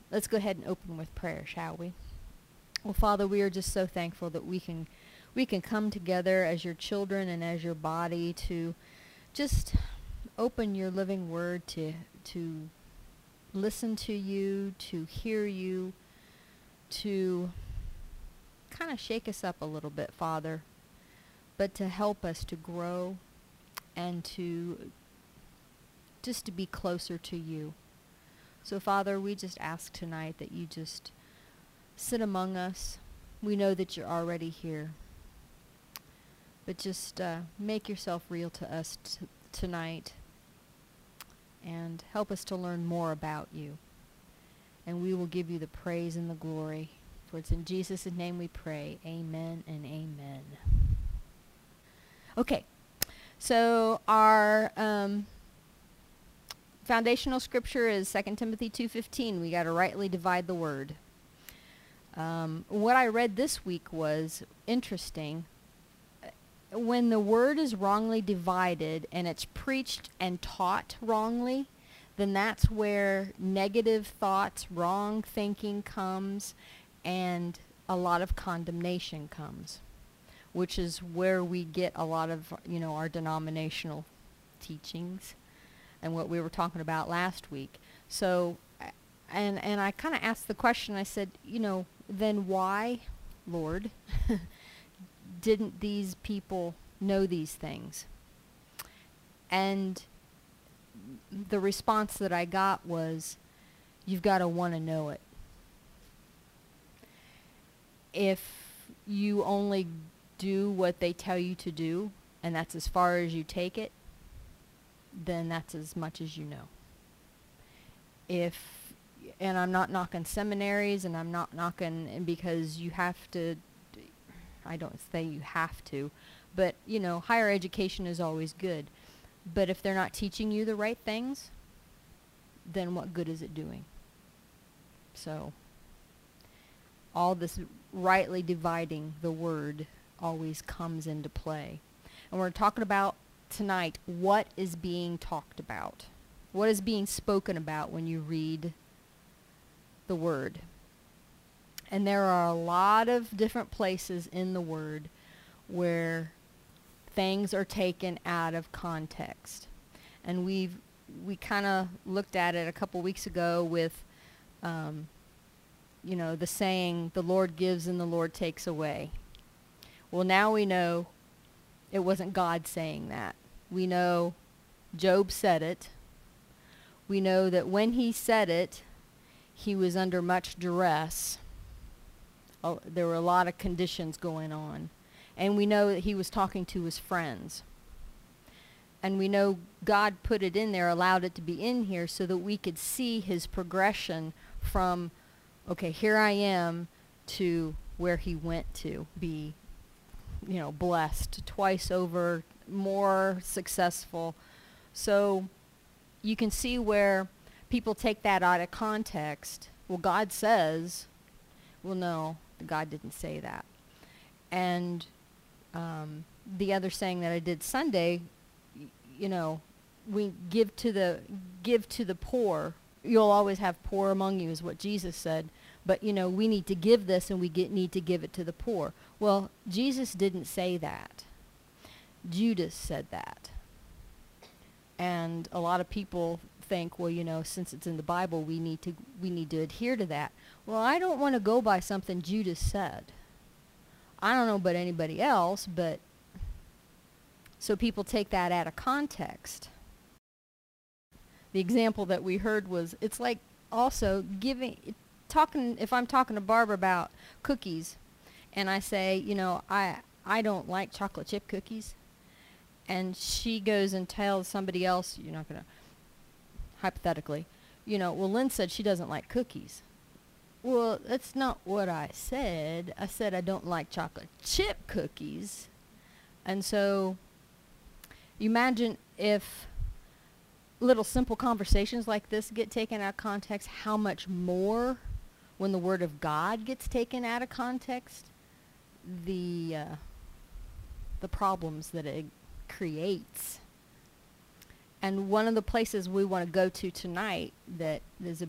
Let's go ahead and open with prayer, shall we? Well, Father, we are just so thankful that we can come together as your children and as your body to just open your living word, to listen to you, to hear you, to kind of shake us up a little bit, Father, but to help us to grow and to just to be closer to you. So, Father, we just ask tonight that you just sit among us. We know that you're already here, but just make yourself real to us tonight and help us to learn more about you. And we will give you the praise and the glory. For it's in Jesus' name we pray. Amen and amen. Okay, so our foundational scripture is 2 Timothy 2:15. We got to rightly divide the word. What I read this week was interesting. When the word is wrongly divided and it's preached and taught wrongly, then that's where negative thoughts, wrong thinking comes, and a lot of condemnation comes, which is where we get a lot of, our denominational teachings and what we were talking about last week. So, and I kind of asked the question, I said, then why, Lord, didn't these people know these things? And the response that I got was, you've got to want to know it. If you only do what they tell you to do, and that's as far as you take it, then that's as much as you know. And I'm not knocking seminaries, and I'm not knocking because you have to, I don't say you have to, but, higher education is always good. But if they're not teaching you the right things, then what good is it doing? So, all this rightly dividing the word always comes into play. And we're talking about tonight what is being talked about. What is being spoken about when you read the word. And there are a lot of different places in the word where things are taken out of context. And we kind of looked at it a couple weeks ago with, the saying, the Lord gives and the Lord takes away. Well, now we know it wasn't God saying that. We know Job said it. We know that when he said it, he was under much duress. There were a lot of conditions going on. And we know that he was talking to his friends. And we know God put it in there, allowed it to be in here so that we could see his progression from, okay, here I am, to where he went to be, blessed twice over, more successful. So you can see where people take that out of context. Well, God says, well, no, God didn't say that. And the other saying that I did Sunday, we give to the poor. You'll always have poor among you, is what Jesus said. But, we need to give this, and we need to give it to the poor. Well, Jesus didn't say that. Judas said that. And a lot of people think, well, since it's in the Bible, we need to adhere to that. Well, I don't want to go by something Judas said. I don't know about anybody else, but so people take that out of context. The example that we heard was, it's like also if I'm talking to Barbara about cookies, and I say, I don't like chocolate chip cookies, and she goes and tells somebody else, you're not going to, hypothetically, well, Lynn said she doesn't like cookies. Well, that's not what I said. I said I don't like chocolate chip cookies. And so, you imagine if little simple conversations like this get taken out of context, how much more when the Word of God gets taken out of context, the problems that it creates. And one of the places we want to go to tonight that is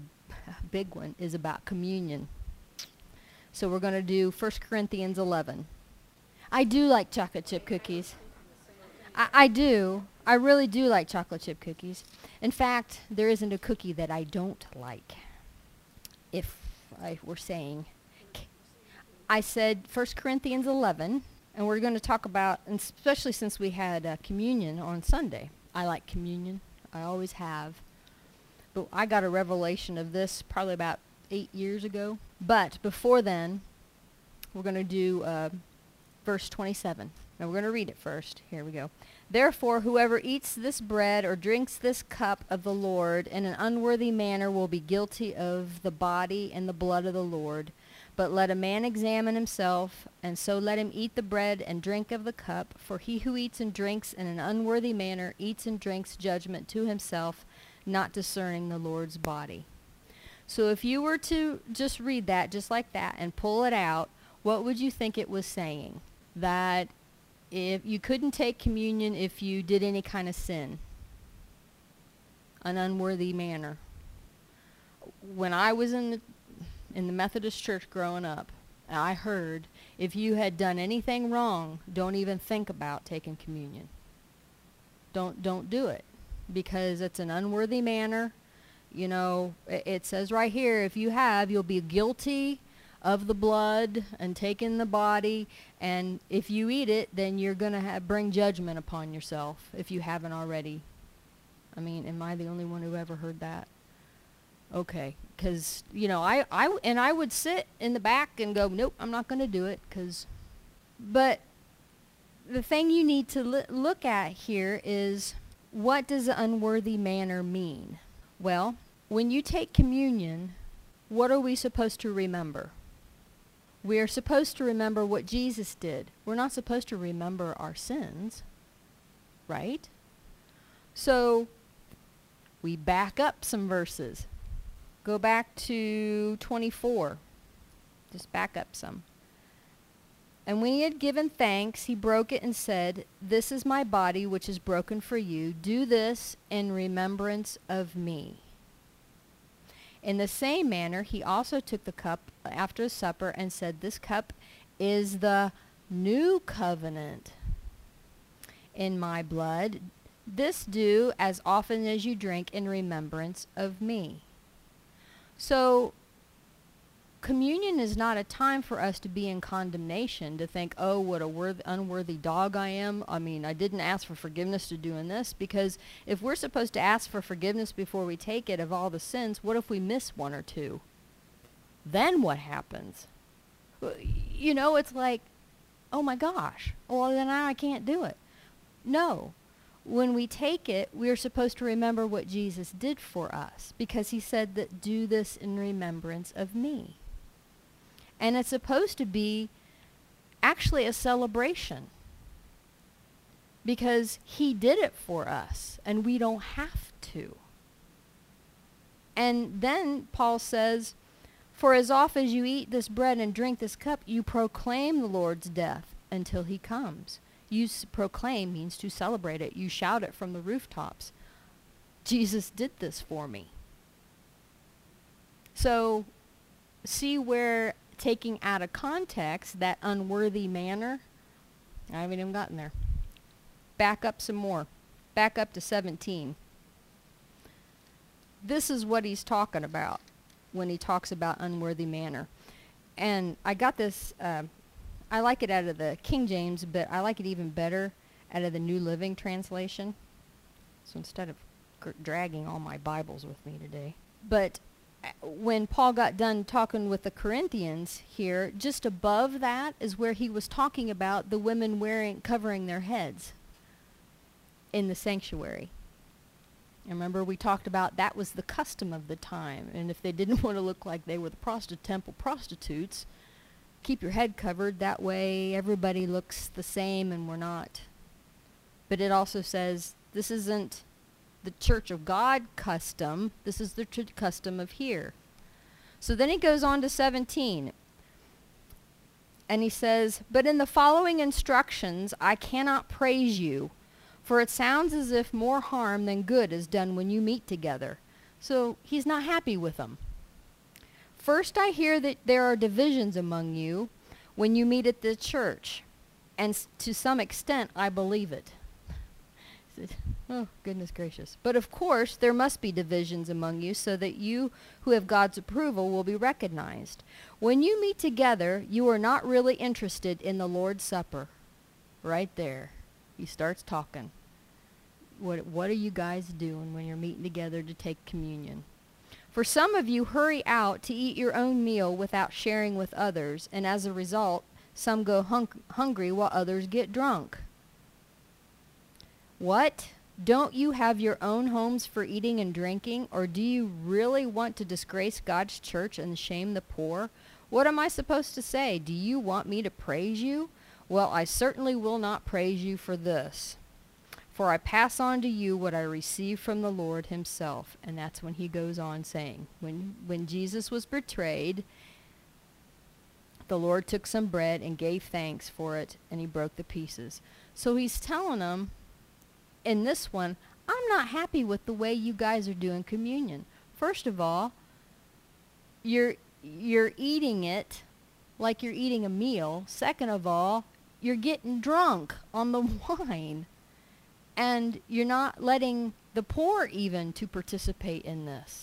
big one, is about communion. So we're going to do 1 Corinthians 11. I do like chocolate chip cookies. I do. I really do like chocolate chip cookies. In fact, there isn't a cookie that I don't like, if I were saying. I said 1 Corinthians 11, and we're going to talk about, and especially since we had communion on Sunday. I like communion. I always have. But I got a revelation of this probably about 8 years ago. But before then, we're going to do verse 27. Now we're going to read it first. Here we go. Therefore, whoever eats this bread or drinks this cup of the Lord in an unworthy manner will be guilty of the body and the blood of the Lord. But let a man examine himself, and so let him eat the bread and drink of the cup. For he who eats and drinks in an unworthy manner eats and drinks judgment to himself, not discerning the Lord's body. So if you were to just read that just like that and pull it out, what would you think it was saying? That if you couldn't take communion if you did any kind of sin, an unworthy manner. When I was in the Methodist church growing up, I heard if you had done anything wrong, don't even think about taking communion. Don't do it, because it's an unworthy manner. You know, it says right here, if you have, you'll be guilty of the blood and taking the body, and if you eat it, then you're going to bring judgment upon yourself if you haven't already. I mean, am I the only one who ever heard that? Okay, because, you know, I would sit in the back and go, nope, I'm not going to do it, but the thing you need to look at here is, what does an unworthy manner mean? Well, when you take communion, what are we supposed to remember? We are supposed to remember what Jesus did. We're not supposed to remember our sins, right? So we back up some verses. Go back to 24. Just back up some. And when he had given thanks, he broke it and said, "This is my body, which is broken for you. Do this in remembrance of me." In the same manner, he also took the cup after supper and said, "This cup is the new covenant in my blood. This do as often as you drink in remembrance of me." So communion is not a time for us to be in condemnation, to think, oh, what a unworthy dog I am. I mean, I didn't ask for forgiveness to doing this, because if we're supposed to ask for forgiveness before we take it of all the sins, what if we miss one or two? Then what happens? You know, it's like, oh my gosh, well then I can't do it. No. When we take it, we are supposed to remember what Jesus did for us, because he said that do this in remembrance of me. And it's supposed to be actually a celebration, because he did it for us and we don't have to. And then Paul says, "For as often as you eat this bread and drink this cup, you proclaim the Lord's death until he comes." Proclaim means to celebrate it. You shout it from the rooftops. Jesus did this for me. So see where taking out of context that unworthy manner, I haven't even gotten there. Back up some more. Back up to 17. This is what he's talking about when he talks about unworthy manner. And I got this, I like it out of the King James, but I like it even better out of the New Living Translation. So instead of dragging all my Bibles with me today. But when Paul got done talking with the Corinthians here, just above that is where he was talking about the women covering their heads in the sanctuary. And remember, we talked about that was the custom of the time, and if they didn't want to look like they were the temple prostitutes, keep your head covered. That way everybody looks the same and we're not. But it also says this isn't the Church of God custom. This is the custom of here. So then he goes on to 17. And he says, "But in the following instructions I cannot praise you, for it sounds as if more harm than good is done when you meet together." So he's not happy with them. First I hear that there are divisions among you when you meet at the church, and to some extent I believe it. Oh, goodness gracious. But of course, there must be divisions among you so that you who have God's approval will be recognized. When you meet together, you are not really interested in the Lord's Supper. Right there. He starts talking. What are you guys doing when you're meeting together to take communion? For some of you hurry out to eat your own meal without sharing with others, and as a result, some go hungry while others get drunk. What? Don't you have your own homes for eating and drinking, or do you really want to disgrace God's church and shame the poor? What am I supposed to say? Do you want me to praise you? Well, I certainly will not praise you for this. For I pass on to you what I received from the Lord himself. And that's when he goes on saying, when Jesus was betrayed, the Lord took some bread and gave thanks for it, and he broke the pieces. So he's telling them, in this one, I'm not happy with the way you guys are doing communion. First of all, you're eating it like you're eating a meal. Second of all, you're getting drunk on the wine. And you're not letting the poor even to participate in this.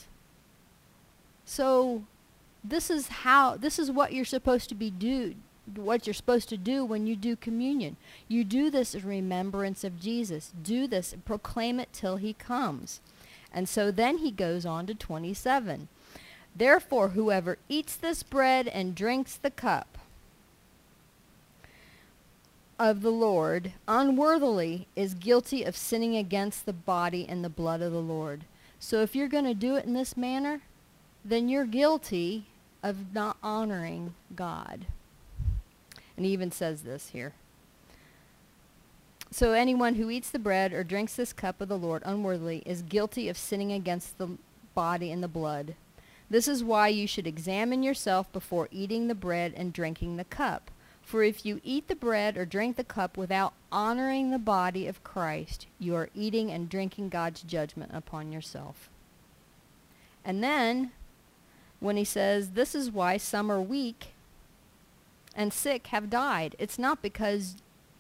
So this is what you're supposed to what you're supposed to do when you do communion. You do this in remembrance of Jesus. Do this and proclaim it till he comes. And so then he goes on to 27. Therefore, whoever eats this bread and drinks the cup of the Lord unworthily is guilty of sinning against the body and the blood of the Lord. So if you're going to do it in this manner, then you're guilty of not honoring God. And he even says this here. So anyone who eats the bread or drinks this cup of the Lord unworthily is guilty of sinning against the body and the blood. This is why you should examine yourself before eating the bread and drinking the cup. For if you eat the bread or drink the cup without honoring the body of Christ, you are eating and drinking God's judgment upon yourself. And then, when he says, this is why some are weak and sick have died. It's not because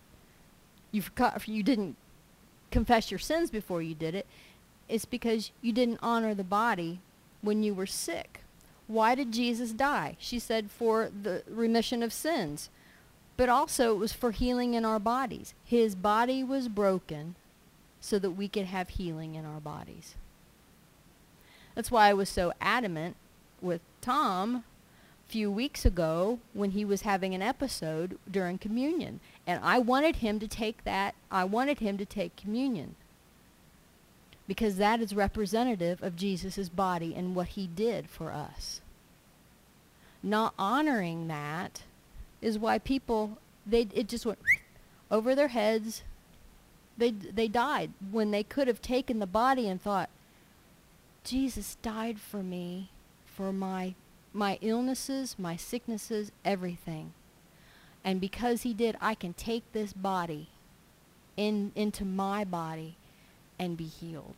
you didn't confess your sins before you did it. It's because you didn't honor the body when you were sick. Why did Jesus die? She said for the remission of sins. But also it was for healing in our bodies. His body was broken so that we could have healing in our bodies. That's why I was so adamant with Tom a few weeks ago when he was having an episode during communion. And I wanted him to take communion. Because that is representative of Jesus' body and what he did for us. Not honoring that is why people, it just went over their heads. They died when they could have taken the body and thought, Jesus died for me, for my illnesses, my sicknesses, everything. And because he did, I can take this body into my body and be healed.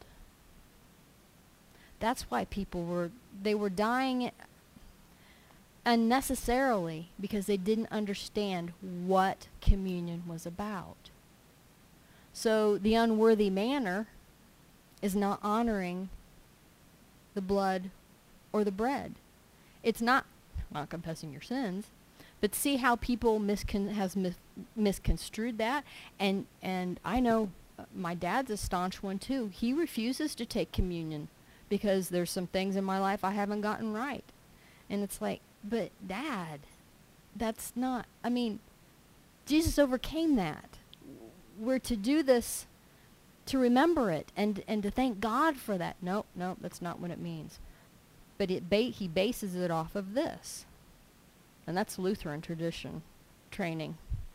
That's why people were dying unnecessarily, because they didn't understand what communion was about. So the unworthy manner is not honoring the blood or the bread. It's not confessing your sins, but see how people misconstrued that. And I know my dad's a staunch one too. He refuses to take communion because there's some things in my life I haven't gotten right. And it's like, but Dad, that's not, Jesus overcame that. We're to do this to remember it and to thank God for that. No, that's not what it means. But he bases it off of this. And that's Lutheran tradition training.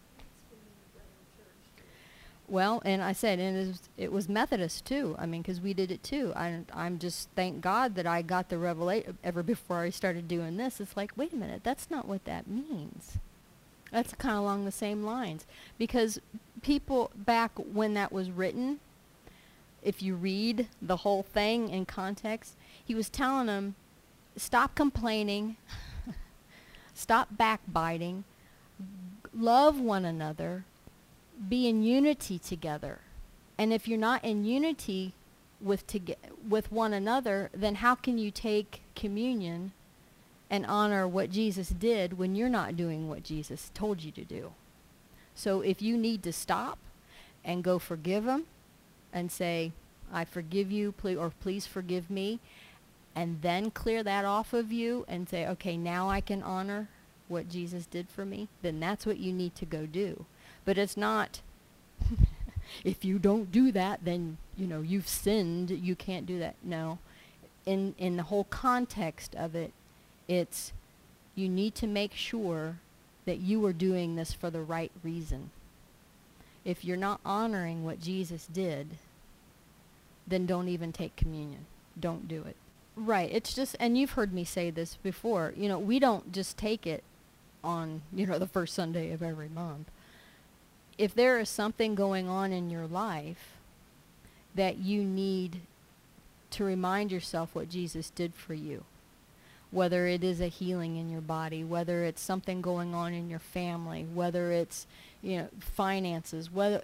Well, and I said, and it was Methodist too. Because we did it too. I'm just, thank God that I got the revelation ever before I started doing this. It's like, wait a minute, that's not what that means. That's kind of along the same lines. Because people back when that was written, if you read the whole thing in context, he was telling them, stop complaining, stop backbiting, love one another, be in unity together. And if you're not in unity with one another, then how can you take communion and honor what Jesus did when you're not doing what Jesus told you to do? So if you need to stop and go forgive him and say, I forgive you, please forgive me, and then clear that off of you and say, okay, now I can honor what Jesus did for me, then that's what you need to go do. But it's not, if you don't do that, then, you've sinned, you can't do that. No. In the whole context of it, it's you need to make sure that you are doing this for the right reason. If you're not honoring what Jesus did, then don't even take communion. Don't do it. Right. It's just, and you've heard me say this before, we don't just take it on, the first Sunday of every month. If there is something going on in your life that you need to remind yourself what Jesus did for you, whether it is a healing in your body, whether it's something going on in your family, whether it's, finances, whether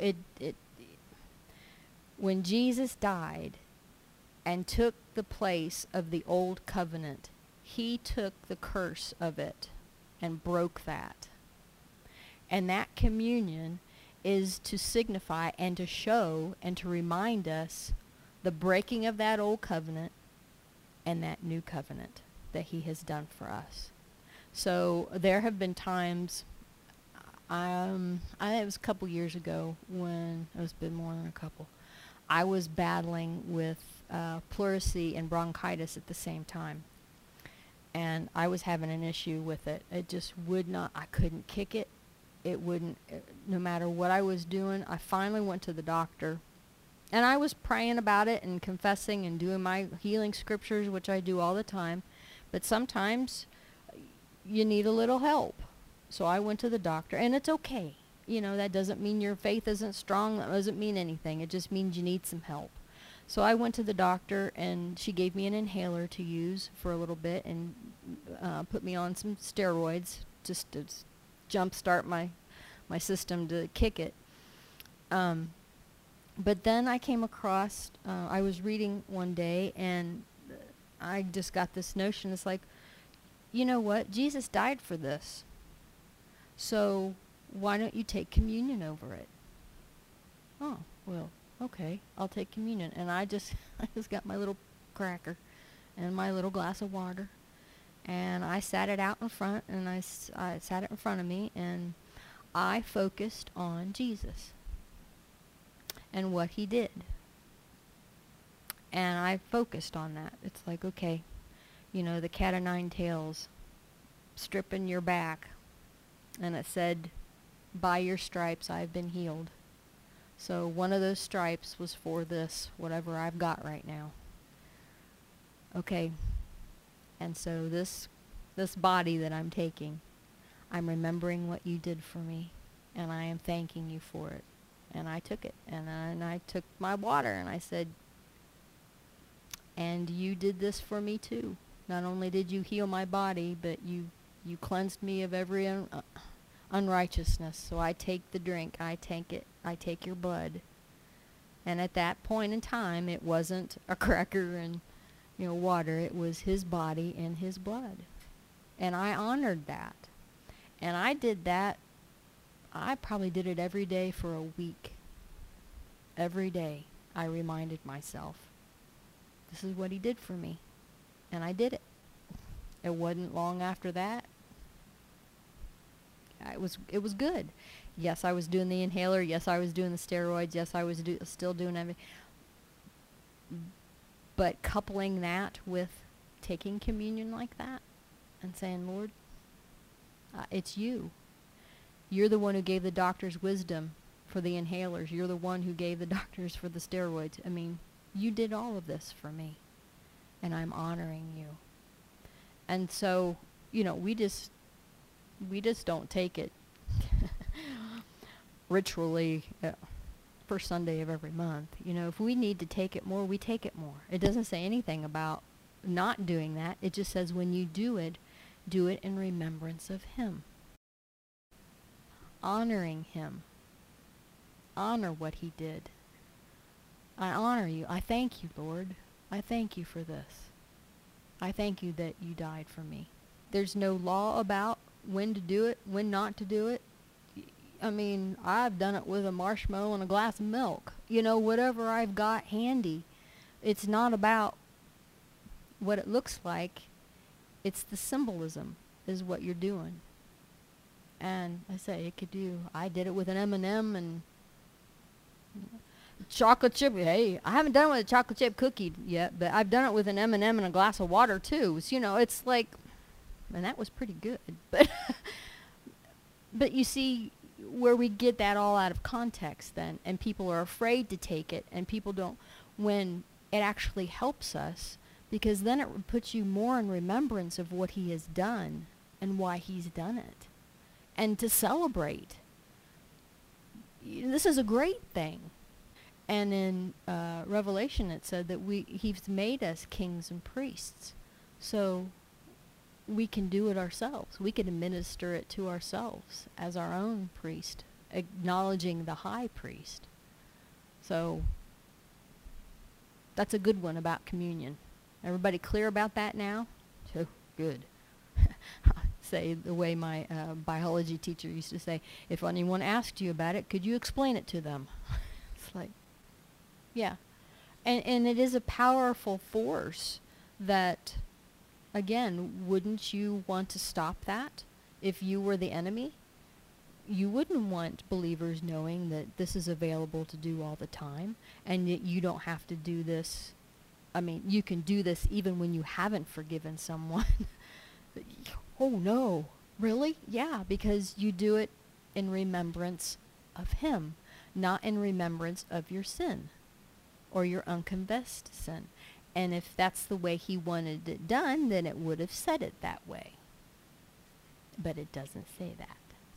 when Jesus died and took the place of the old covenant, he took the curse of it and broke that. And that communion is to signify and to show and to remind us the breaking of that old covenant and that new covenant that he has done for us. So there have been times, it was a couple years ago when, it's been more than a couple, I was battling with pleurisy and bronchitis at the same time. And I was having an issue with it. It just would not, I couldn't kick it. It wouldn't, no matter what I was doing. I finally went to the doctor. And I was praying about it and confessing and doing my healing scriptures, which I do all the time. But sometimes you need a little help. So I went to the doctor, and it's okay. That doesn't mean your faith isn't strong. That doesn't mean anything. It just means you need some help. So I went to the doctor, and she gave me an inhaler to use for a little bit and put me on some steroids just to jumpstart my system to kick it. But then I came across, I was reading one day, and I just got this notion. It's like, you know what? Jesus died for this. So why don't you take communion over it? Oh, well, okay, I'll take communion. And I just got my little cracker and my little glass of water, and I sat it out in front, and I sat it in front of me, and I focused on Jesus and what he did. And I focused on that. It's like, okay, the cat o' nine tails, stripping your back. And it said, by your stripes I've been healed. So one of those stripes was for this, whatever I've got right now. Okay. And so this body that I'm taking, I'm remembering what you did for me, and I am thanking you for it. And I took it, and I took my water, and I said, and you did this for me too. Not only did you heal my body, but you cleansed me of every unrighteousness. So I take the drink, I take your blood. And at that point in time, it wasn't a cracker and water. It was his body and his blood. And I honored that. And I did that. I probably did it every day for a week. Every day I reminded myself, this is what he did for me. And I did it. It wasn't long after that. It was good. Yes, I was doing the inhaler. Yes, I was doing the steroids. Yes, I was still doing everything. But coupling that with taking communion like that and saying, Lord, it's you. You're the one who gave the doctors wisdom for the inhalers. You're the one who gave the doctors for the steroids. I mean, you did all of this for me, and I'm honoring you. And so, we just don't take it ritually first Sunday of every month. If we need to take it more, we take it more. It doesn't say anything about not doing that. It just says when you do it in remembrance of him. Honoring him. Honor what he did. I honor you. I thank you, Lord. I thank you for this. I thank you that you died for me. There's no law about when to do it, when not to do it. I mean, I've done it with a marshmallow and a glass of milk. You know, whatever I've got handy. It's not about what it looks like. It's the symbolism is what you're doing. And I say it could do. I did it with an M&M and chocolate chip. Hey, I haven't done it with a chocolate chip cookie yet, but I've done it with an M&M and a glass of water too. So, you know, it's like, and that was pretty good. But but you see where we get that all out of context then, and people are afraid to take it, and people don't, when it actually helps us, because then it puts you more in remembrance of what he has done and why he's done it, and to celebrate. This is a great thing. And in Revelation it said that he's made us kings and priests. So we can do it ourselves. We can administer it to ourselves as our own priest, acknowledging the high priest. So that's a good one about communion. Everybody clear about that now? So good. Say the way my biology teacher used to say, if anyone asked you about it, could you explain it to them? It's like, yeah. And it is a powerful force that, again, wouldn't you want to stop that if you were the enemy? You wouldn't want believers knowing that this is available to do all the time, and that you don't have to do this. I mean, you can do this even when you haven't forgiven someone. Oh no, really? Yeah, because you do it in remembrance of him, not in remembrance of your sin or your unconfessed sin. And if that's the way he wanted it done, then it would have said it that way. But it doesn't say that.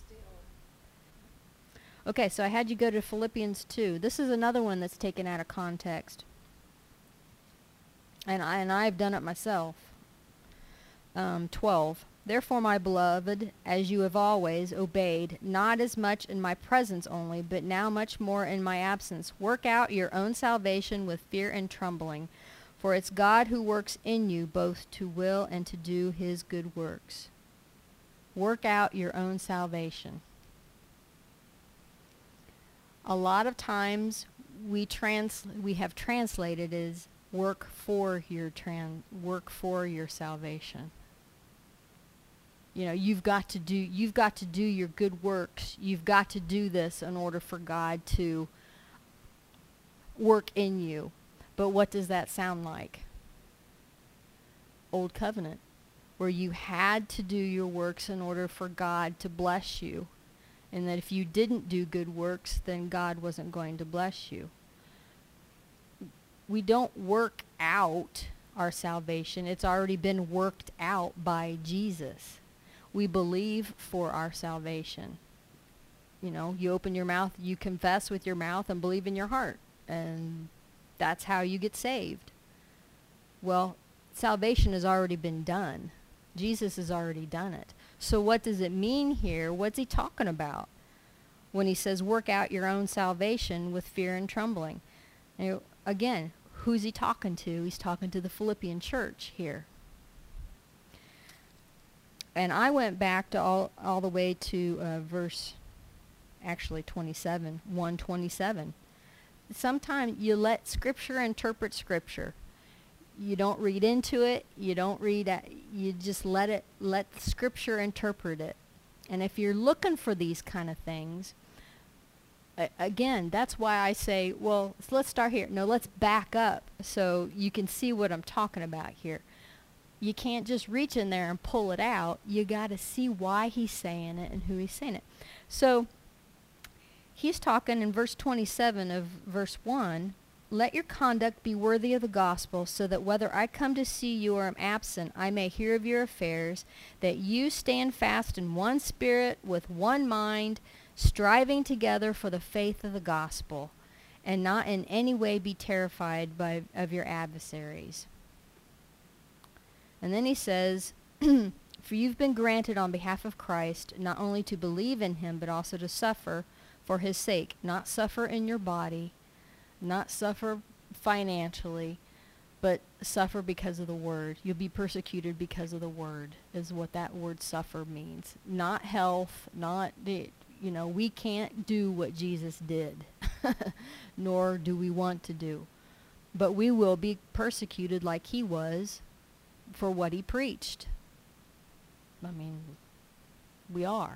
Okay, so I had you go to Philippians 2. This is another one that's taken out of context. And I've done it myself. 12. Therefore, my beloved, as you have always obeyed, not as much in my presence only, but now much more in my absence, work out your own salvation with fear and trembling. For it's God who works in you both to will and to do his good works. Work out your own salvation. A lot of times we have translated as work for your salvation. You know, you've got to do your good works. You've got to do this in order for God to work in you. But what does that sound like? Old Covenant, where you had to do your works in order for God to bless you. And that if you didn't do good works, then God wasn't going to bless you. We don't work out our salvation. It's already been worked out by Jesus. We believe for our salvation. You know, you open your mouth, you confess with your mouth and believe in your heart. And that's how you get saved. Well, salvation has already been done. Jesus has already done it. So what does it mean here? What's he talking about when he says work out your own salvation with fear and trembling? You know, again, who's he talking to? He's talking to the Philippian church here. And I went back to all the way to verse, actually 27, 127. Sometimes you let Scripture interpret Scripture. You don't read into it. You don't read. You just let Scripture interpret it. And if you're looking for these kind of things, again, that's why I say, well, let's start here. No, let's back up so you can see what I'm talking about here. You can't just reach in there and pull it out. You got to see why he's saying it and who he's saying it. So he's talking in verse 27 of verse 1. Let your conduct be worthy of the gospel, so that whether I come to see you or am absent, I may hear of your affairs, that you stand fast in one spirit, with one mind, striving together for the faith of the gospel, and not in any way be terrified of your adversaries. And then he says, for you've been granted on behalf of Christ not only to believe in him, but also to suffer for his sake. Not suffer in your body, not suffer financially, but suffer because of the word. You'll be persecuted because of the word, is what that word suffer means. Not health, not, we can't do what Jesus did, nor do we want to do. But we will be persecuted like he was for what he preached. I mean, we are.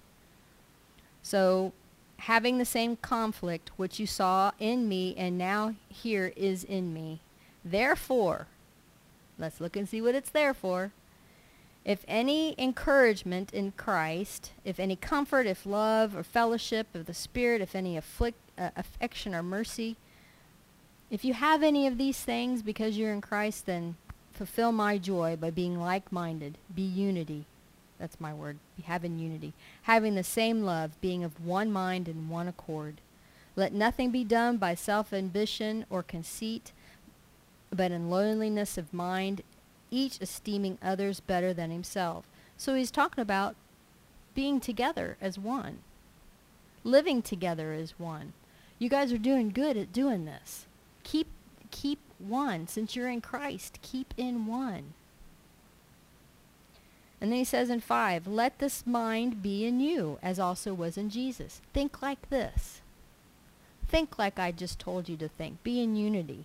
So, having the same conflict which you saw in me and now here is in me. Therefore, let's look and see what it's there for. If any encouragement in Christ, if any comfort, if love or fellowship of the Spirit, if any affection or mercy, if you have any of these things because you're in Christ, then fulfill my joy by being like-minded. Be unity. That's my word. Having unity. Having the same love, being of one mind and one accord. Let nothing be done by self-ambition or conceit, but in lowliness of mind, each esteeming others better than himself. So he's talking about being together as one. Living together as one. You guys are doing good at doing this. Keep one. Since you're in Christ, keep in one. And then he says in 5, let this mind be in you, as also was in Jesus. Think like this. Think like I just told you to think. Be in unity.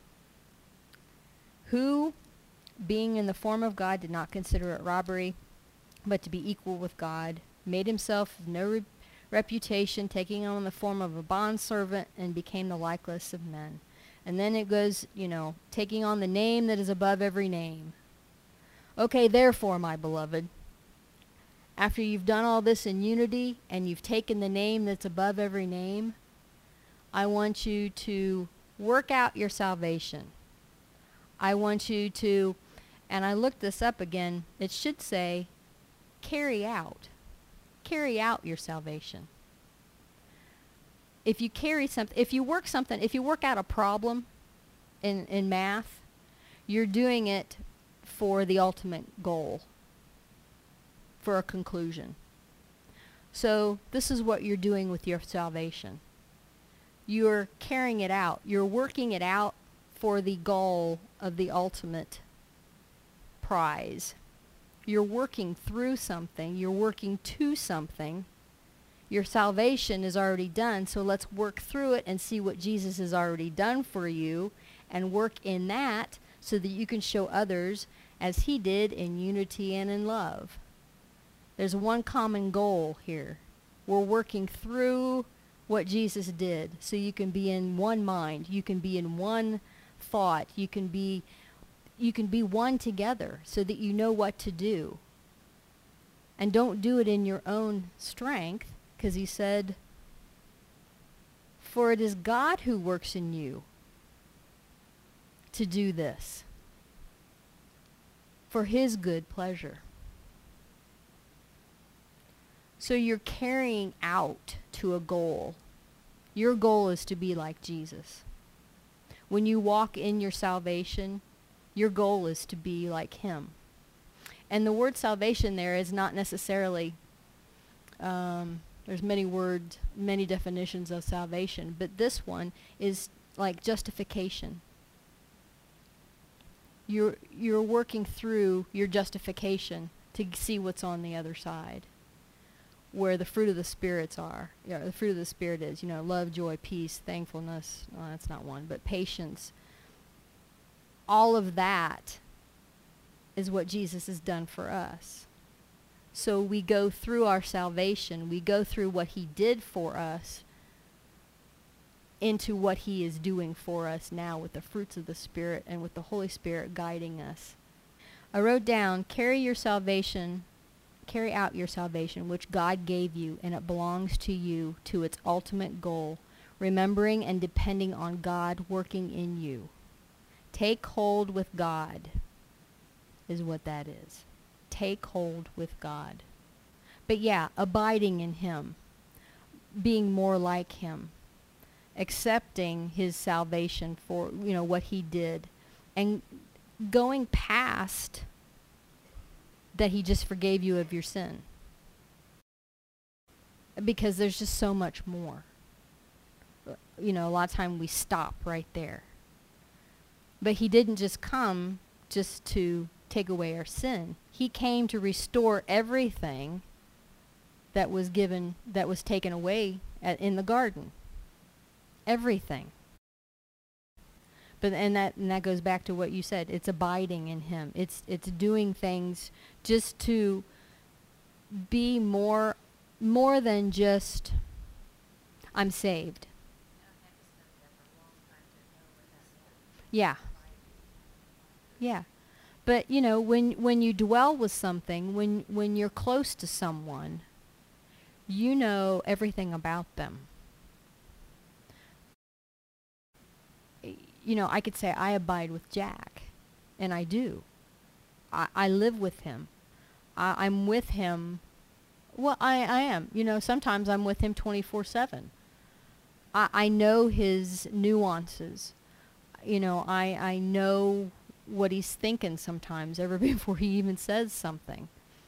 Who, being in the form of God, did not consider it robbery, but to be equal with God, made himself of no reputation, taking on the form of a bondservant, and became the likeness of men. And then it goes, taking on the name that is above every name. Okay, therefore, my beloved, after you've done all this in unity, and you've taken the name that's above every name, I want you to work out your salvation. I want you to, and I looked this up again, it should say, carry out. Carry out your salvation. If you carry something, if you work out a problem in math, you're doing it for the ultimate goal, for a conclusion. So this is what you're doing with your salvation. You're carrying it out. You're working it out for the goal of the ultimate prize. You're working through something. You're working to something. Your salvation is already done, so let's work through it and see what Jesus has already done for you and work in that so that you can show others as he did in unity and in love. There's one common goal here. We're working through what Jesus did so you can be in one mind. You can be in one thought. You can be one together so that you know what to do. And don't do it in your own strength, because he said, for it is God who works in you to do this for his good pleasure. So you're carrying out to a goal. Your goal is to be like Jesus. When you walk in your salvation, your goal is to be like him. And the word salvation there is not necessarily, there's many words, many definitions of salvation, but this one is like justification. You're working through your justification to see what's on the other side, where the fruit of the spirits are. The fruit of the Spirit is, love, joy, peace, thankfulness. Well, that's not one, but patience. All of that is what Jesus has done for us. So we go through our salvation, we go through what he did for us into what he is doing for us now with the fruits of the Spirit and with the Holy Spirit guiding us. I wrote down, carry out your salvation, which God gave you, and it belongs to you to its ultimate goal, remembering and depending on God working in you. Take hold with God is what that is. Take hold with God. But yeah, abiding in him, being more like him, accepting his salvation for, what he did, and going past that he just forgave you of your sin. Because there's just so much more. You know, a lot of time we stop right there. But he didn't just come just to take away our sin. He came to restore everything that was taken away in the garden. Everything. And that goes back to what you said. It's abiding in him. It's doing things just to be more than just I'm saved. Yeah. Yeah. But you know, when you dwell with something, when you're close to someone, you know everything about them. You know, I could say I abide with Jack, and I do. I live with him. I'm with him. Well, I am. You know, sometimes I'm with him 24/7. I know his nuances. You know, I know what he's thinking sometimes, ever before he even says something.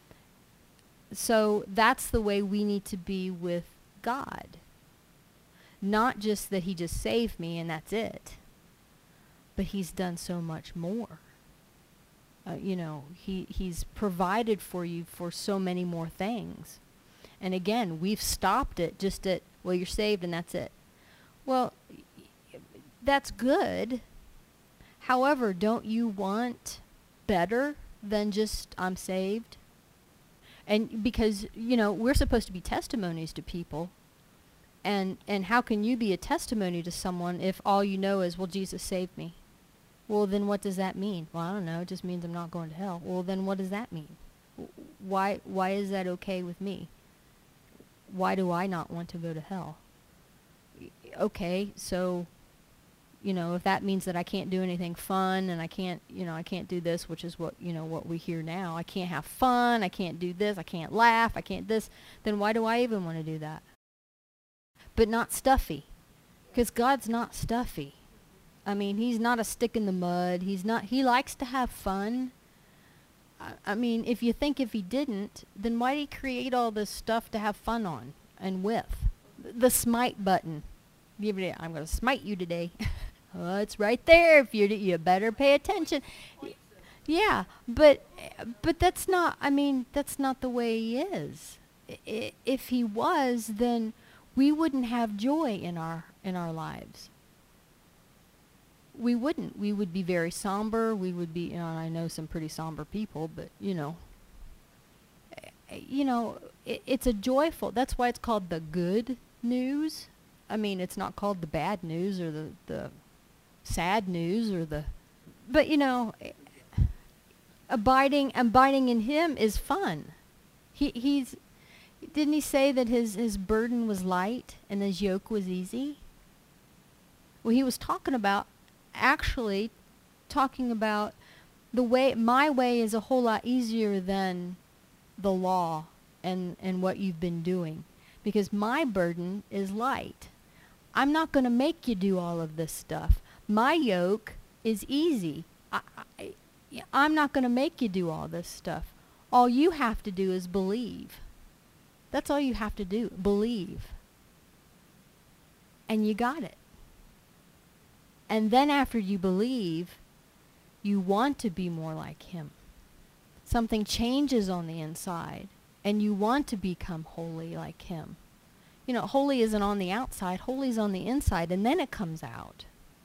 So that's the way we need to be with God. Not just that he just saved me and that's it. But he's done so much more. You know, he's provided for you for so many more things. And again, we've stopped it just at, well, you're saved and that's it. Well, that's good. However, don't you want better than just I'm saved? And because, you know, we're supposed to be testimonies to people. And how can you be a testimony to someone if all you know is, well, Jesus saved me? Well, then what does that mean? Well, I don't know. It just means I'm not going to hell. Well, then what does that mean? Why is that okay with me? Why do I not want to go to hell? Okay, so, you know, if that means that I can't do anything fun and I can't do this, which is what we hear now. I can't have fun. I can't do this. I can't laugh. I can't this. Then why do I even want to do that? But not stuffy. Because God's not stuffy. I mean, he's not a stick in the mud. He likes to have fun. I mean, if you think if he didn't, then why did he create all this stuff to have fun on and with? The smite button. I'm going to smite you today. Oh, it's right there. If you better pay attention. Yeah, but that's not, I mean, that's not the way he is. If he was, then we wouldn't have joy in our lives. We wouldn't. We would be very somber. We would be, I know some pretty somber people, but, it's a joyful, that's why it's called the good news. I mean, it's not called the bad news or the sad news but, abiding in him is fun. Didn't he say that his burden was light and his yoke was easy? Well, he was talking about the way, my way is a whole lot easier than the law and what you've been doing. Because my burden is light. I'm not going to make you do all of this stuff. My yoke is easy. I'm not going to make you do all this stuff. All you have to do is believe. That's all you have to do. Believe. And you got it. And then after you believe, you want to be more like him. Something changes on the inside, and you want to become holy like him. Holy isn't on the outside, holy is on the inside, and then it comes out.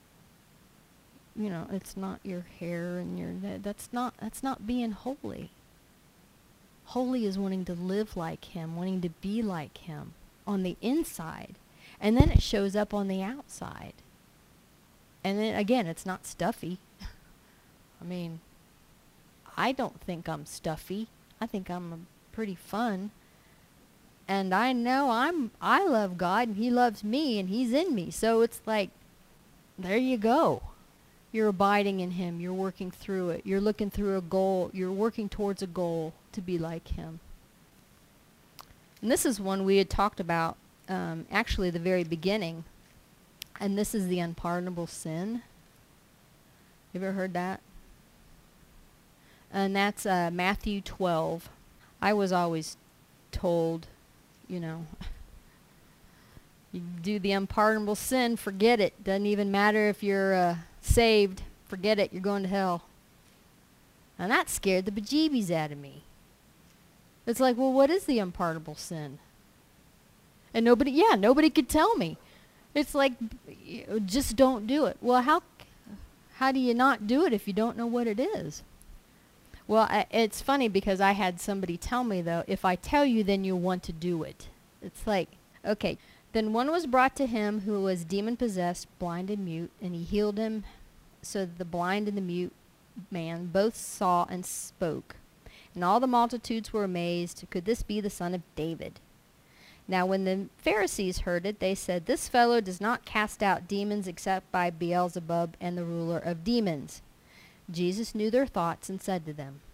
It's not your hair and that's not being holy. Holy is wanting to live like him, wanting to be like him on the inside, and then it shows up on the outside. And then again, it's not stuffy. I mean, I don't think I'm stuffy. I think I'm pretty fun. And I know I love God and he loves me and he's in me. So it's like, there you go. You're abiding in him. You're working through it. You're looking through a goal. You're working towards a goal to be like him. And this is one we had talked about actually the very beginning. And this is the unpardonable sin. You ever heard that? And that's Matthew 12. I was always told, you know, you do the unpardonable sin, forget it. Doesn't even matter if you're saved. Forget it. You're going to hell. And that scared the bejeebies out of me. It's like, well, what is the unpardonable sin? And nobody could tell me. It's like, just don't do it. Well, how do you not do it if you don't know what it is? Well, it's funny because I had somebody tell me, though, if I tell you, then you'll want to do it. It's like, okay. Then one was brought to him who was demon-possessed, blind and mute, and he healed him so that the blind and the mute man both saw and spoke. And all the multitudes were amazed. Could this be the son of David? Now when the Pharisees heard it, they said, this fellow does not cast out demons except by Beelzebub and the ruler of demons. Jesus knew their thoughts and said to them,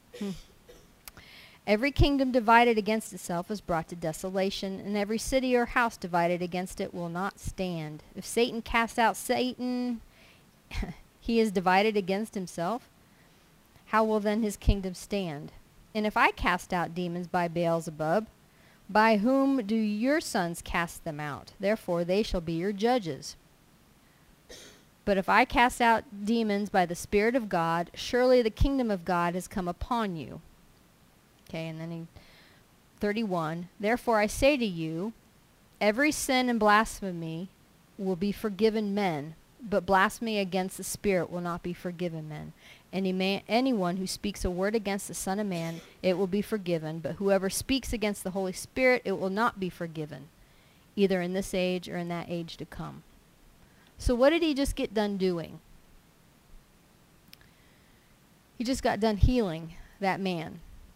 every kingdom divided against itself is brought to desolation, and every city or house divided against it will not stand. If Satan casts out Satan, he is divided against himself. How will then his kingdom stand? And if I cast out demons by Beelzebub, by whom do your sons cast them out? Therefore they shall be your judges. But if I cast out demons by the Spirit of God, surely the kingdom of God has come upon you. Okay, and then 31, therefore I say to you, every sin and blasphemy will be forgiven men, but blasphemy against the Spirit will not be forgiven men. Anyone who speaks a word against the Son of Man, it will be forgiven, but whoever speaks against the Holy Spirit, it will not be forgiven, either in this age or in that age to come. So what did he just get done doing? He just got done healing that man.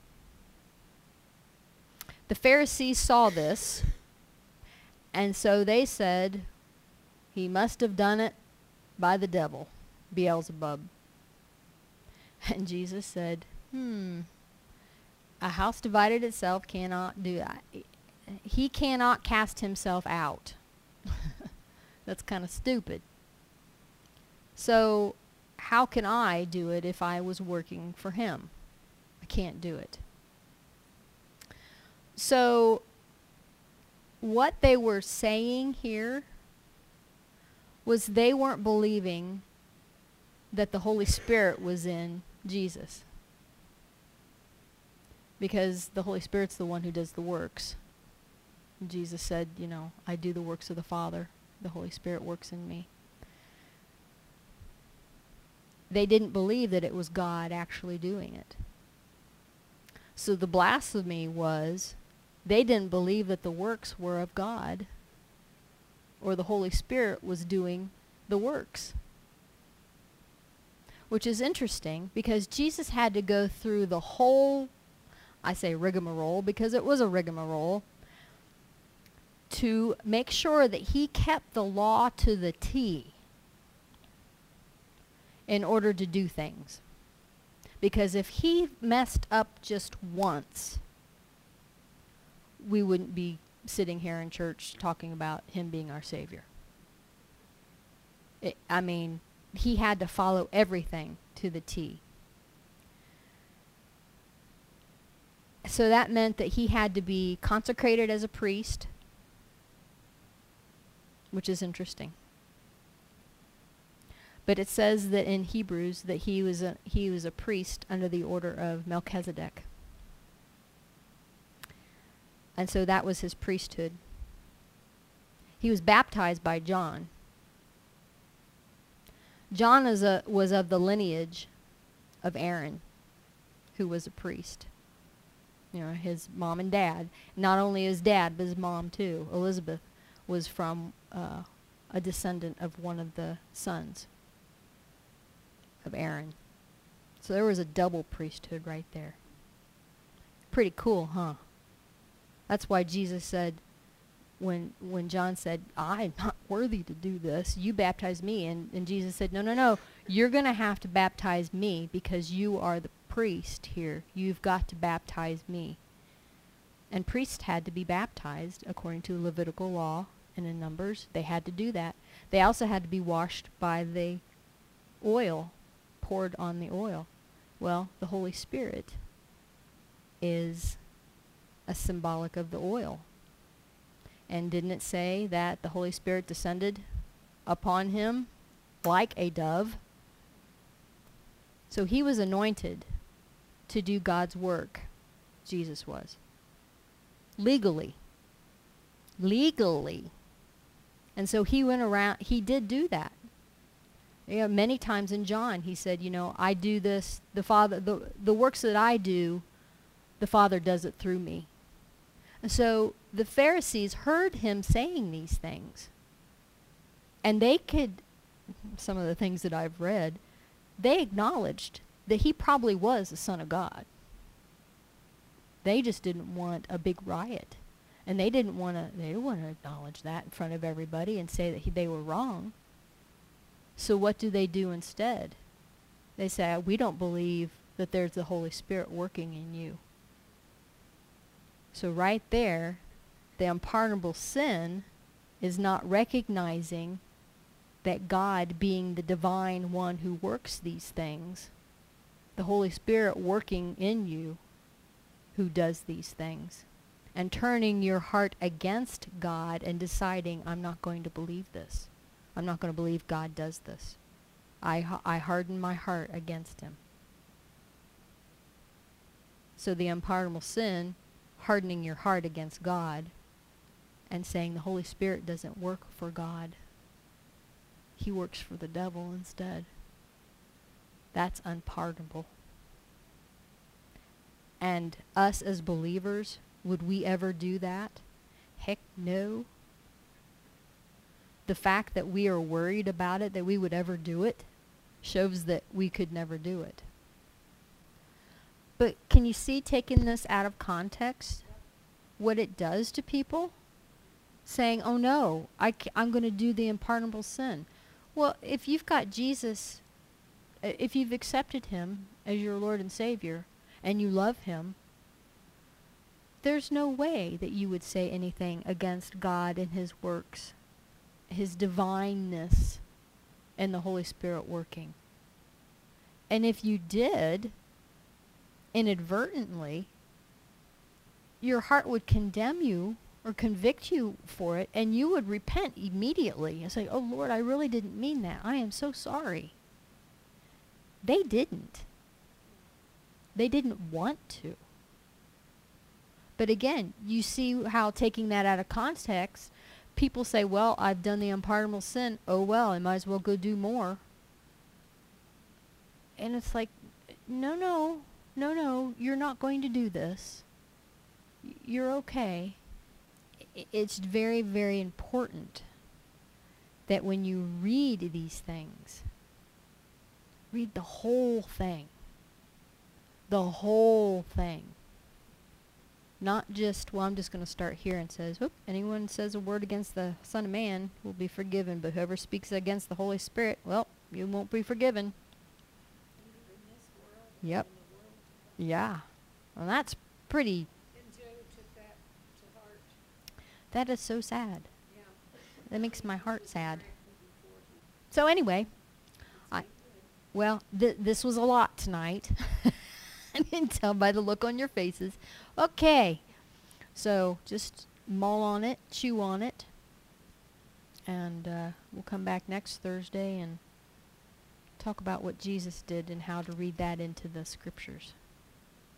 The Pharisees saw this, and so they said, he must have done it by the devil, Beelzebub. And Jesus said, a house divided itself cannot do that. He cannot cast himself out. That's kind of stupid. So how can I do it if I was working for him? I can't do it. So what they were saying here was they weren't believing that the Holy Spirit was in Jesus. Because the Holy Spirit's the one who does the works. Jesus said, you know, I do the works of the Father. The Holy Spirit works in me. They didn't believe that it was God actually doing it. So the blasphemy was, they didn't believe that the works were of God, or the Holy Spirit was doing the works. Which is interesting, because Jesus had to go through the whole, I say rigmarole, because it was a rigmarole, to make sure that he kept the law to the T in order to do things. Because if he messed up just once, we wouldn't be sitting here in church talking about him being our Savior. I mean, he had to follow everything to the T. So that meant that he had to be consecrated as a priest, which is interesting. But it says that in Hebrews that he was a priest under the order of Melchizedek. And so that was his priesthood. He was baptized by John. John was of the lineage of Aaron, who was a priest. You know, his mom and dad. Not only his dad, but his mom too. Elizabeth was from a descendant of one of the sons of Aaron. So there was a double priesthood right there. Pretty cool, huh? That's why Jesus said, when John said, I'm not worthy to do this, you baptize me. And Jesus said, no, you're going to have to baptize me because you are the priest here. You've got to baptize me. And priests had to be baptized according to Levitical law and in Numbers. They had to do that. They also had to be washed by the oil poured on the oil. Well, the Holy Spirit is a symbolic of the oil. And didn't it say that the Holy Spirit descended upon him like a dove? So he was anointed to do God's work. Jesus was. Legally. Legally. And so he went around, he did do that. Many times in John, he said, I do this, the Father, the works that I do, the Father does it through me. And so the Pharisees heard him saying these things. And they could, some of the things that I've read, they acknowledged that he probably was the Son of God. They just didn't want a big riot. And they didn't want to acknowledge that in front of everybody and say that they were wrong. So what do they do instead? They say, we don't believe that there's the Holy Spirit working in you. So right there, the unpardonable sin is not recognizing that God, being the divine one who works these things, the Holy Spirit working in you, who does these things, and turning your heart against God and deciding, I'm not going to believe this. I'm not going to believe God does this. I harden my heart against him. So the unpardonable sin, hardening your heart against God and saying the Holy Spirit doesn't work for God. He works for the devil instead. That's unpardonable. And us as believers, would we ever do that? Heck no. The fact that we are worried about it, that we would ever do it, shows that we could never do it. But can you see, taking this out of context, what it does to people? Saying, oh no, I'm going to do the unpardonable sin. Well, if you've got Jesus, if you've accepted him as your Lord and Savior, and you love him, there's no way that you would say anything against God and his works, his divineness, and the Holy Spirit working. And if you did, inadvertently, your heart would condemn you or convict you for it, and you would repent immediately and say, oh Lord, I really didn't mean that. I am so sorry. They didn't. They didn't want to. But again, you see how, taking that out of context, people say, well, I've done the unpardonable sin. Oh well, I might as well go do more. And it's like, no, you're not going to do this. You're okay. It's very, very important that when you read these things, read the whole thing. The whole thing. Not just, well, I'm just going to start here and says, whoop, anyone says a word against the Son of Man will be forgiven, but whoever speaks against the Holy Spirit, well, you won't be forgiven. Yep. Yeah. Well, that's pretty. And Joe took that to heart. That is so sad. Yeah. That makes my heart sad. So anyway, this was a lot tonight. I can tell by the look on your faces. Okay. So just mull on it, chew on it. And we'll come back next Thursday and talk about what Jesus did and how to read that into the scriptures.